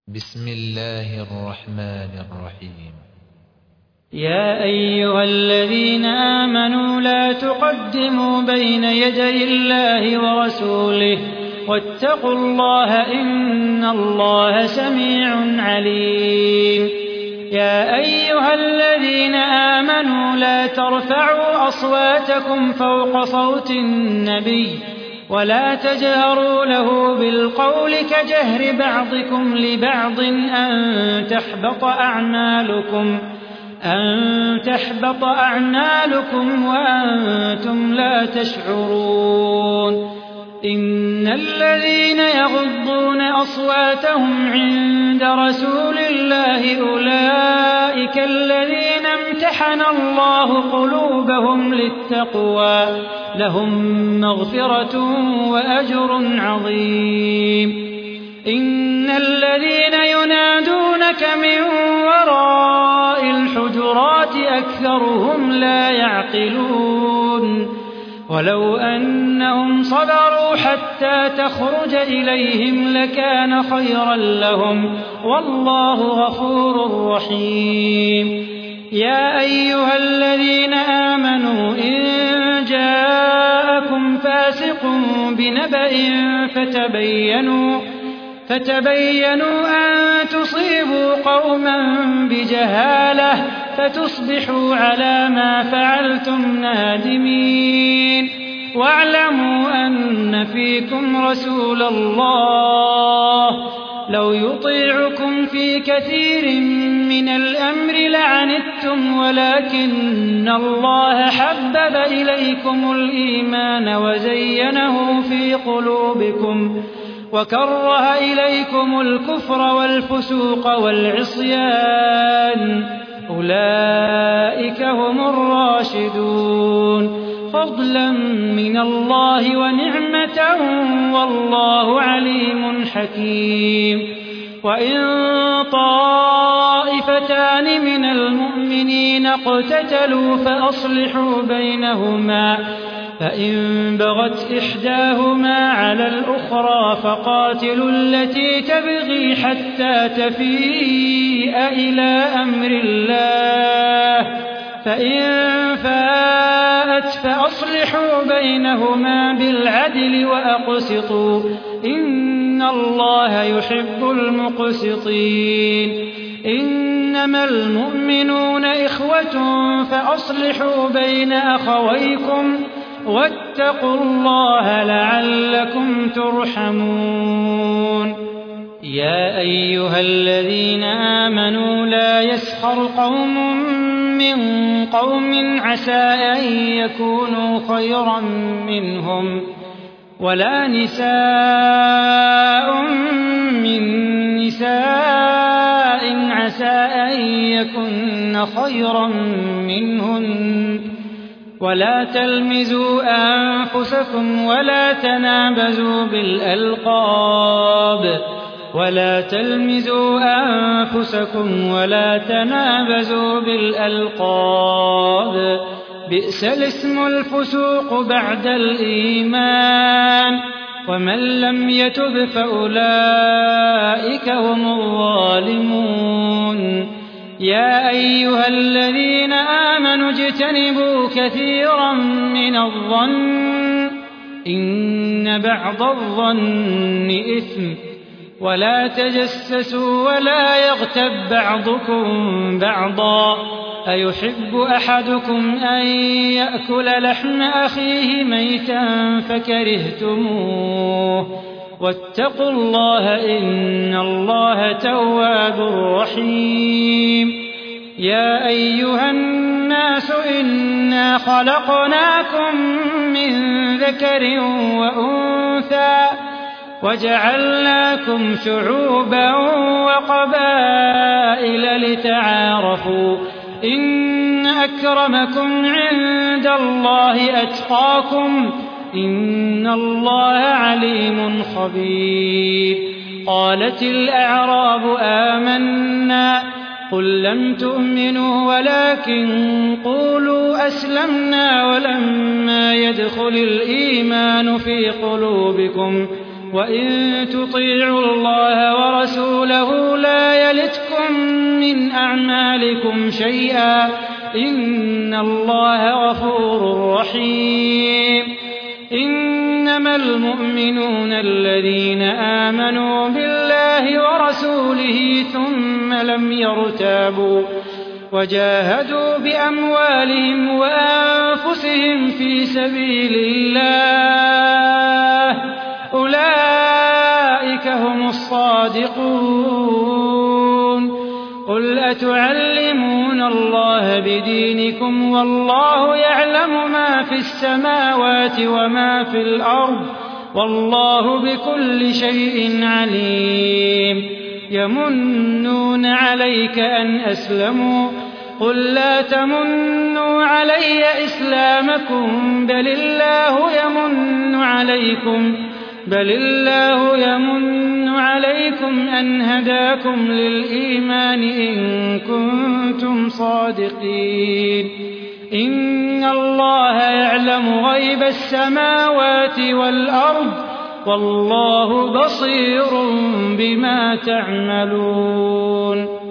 بسم الله الرحمن الرحيم. يا أيها الذين آمنوا لا تقدموا بين يدي الله ورسوله واتقوا الله إن الله سميع عليم. يا أيها الذين آمنوا لا ترفعوا أصواتكم فوق صوت النبي ولا تجهروا له بالقول كجهر بعضكم لبعض أن تحبط أعمالكم وأنتم لا تشعرون. إن الذين يغضون أصواتهم عند رسول الله أولئك الذين امتحن الله قلوبهم للتقوى لهم مغفرة وأجر عظيم. إن الذين ينادونك من وراء الحجرات أكثرهم لا يعقلون. ولو أنهم صبروا حتى تخرج إليهم لكان خيرا لهم والله غفور رحيم. يا أيها الذين آمنوا إن جاءكم فاسق بنبأ فتبينوا أن تصيبوا قوما بجهالة فتصبحوا على ما فعلتم نادمين. واعلموا أن فيكم رسول الله لو يطيعكم في كثير من الأمر لعنتم ولكن الله حبب إليكم الإيمان وزينه في قلوبكم وكره إليكم الكفر والفسوق والعصيان أولئك هم الراشدون فضلا من الله ونعمة والله عليم حكيم. وإن طائفتان من المؤمنين اقتتلوا فأصلحوا بينهما فإن بغت إحداهما على الأخرى فقاتلوا التي تبغي حتى تفيء إلى أمر الله فإن فاءت فأصلحوا بينهما بالعدل وأقسطوا إن الله يحب المقسطين. إنما المؤمنون إخوة فأصلحوا بين أخويكم واتقوا الله لعلكم ترحمون. يا أيها الذين آمنوا لا يسخر قوم من قوم عسى أن يكونوا خيرا منهم ولا نساء من نساء عسى أن يكن خيرا منهن ولا تلمزوا أنفسكم ولا تنابزوا بالألقاب بئس الاسم الفسوق بعد الإيمان ومن لم يتب فأولئك هم الظالمون. يا أيها الذين آمنوا اجتنبوا كثيرا من الظن إن بعض الظن إثم ولا تجسسوا ولا يغتب بعضكم بعضا أيحب أحدكم أن يأكل لحم أخيه ميتا فكرهتموه واتقوا الله إن الله تواب رحيم. يا أيها الناس إنا خلقناكم من ذكر وأنثى وجعلناكم شعوبا وقبائل لتعارفوا إن أكرمكم عند الله أتقاكم إن الله عليم خبير. قالت الأعراب آمنا قل لم تؤمنوا ولكن قولوا أسلمنا ولما يدخل الإيمان في قلوبكم وإن تطيعوا الله ورسوله لا يلتكم من أعمالكم شيئا إن الله غفور رحيم إنما المؤمنون الذين آمنوا بالله ورسوله ثم لم يرتابوا وجاهدوا بأموالهم وأنفسهم في سبيل الله أولئك هم الصادقون قل أتعلمون الله بدينكم والله يعلم ما في السماوات وما في الأرض والله بكل شيء عليم يمنون عليك أن أسلموا قل لا تمنوا علي إسلامكم بل الله يمن عليكم أن هداكم للإيمان إن كنتم صادقين إن الله يعلم غيب السماوات والأرض والله بصير بما تعملون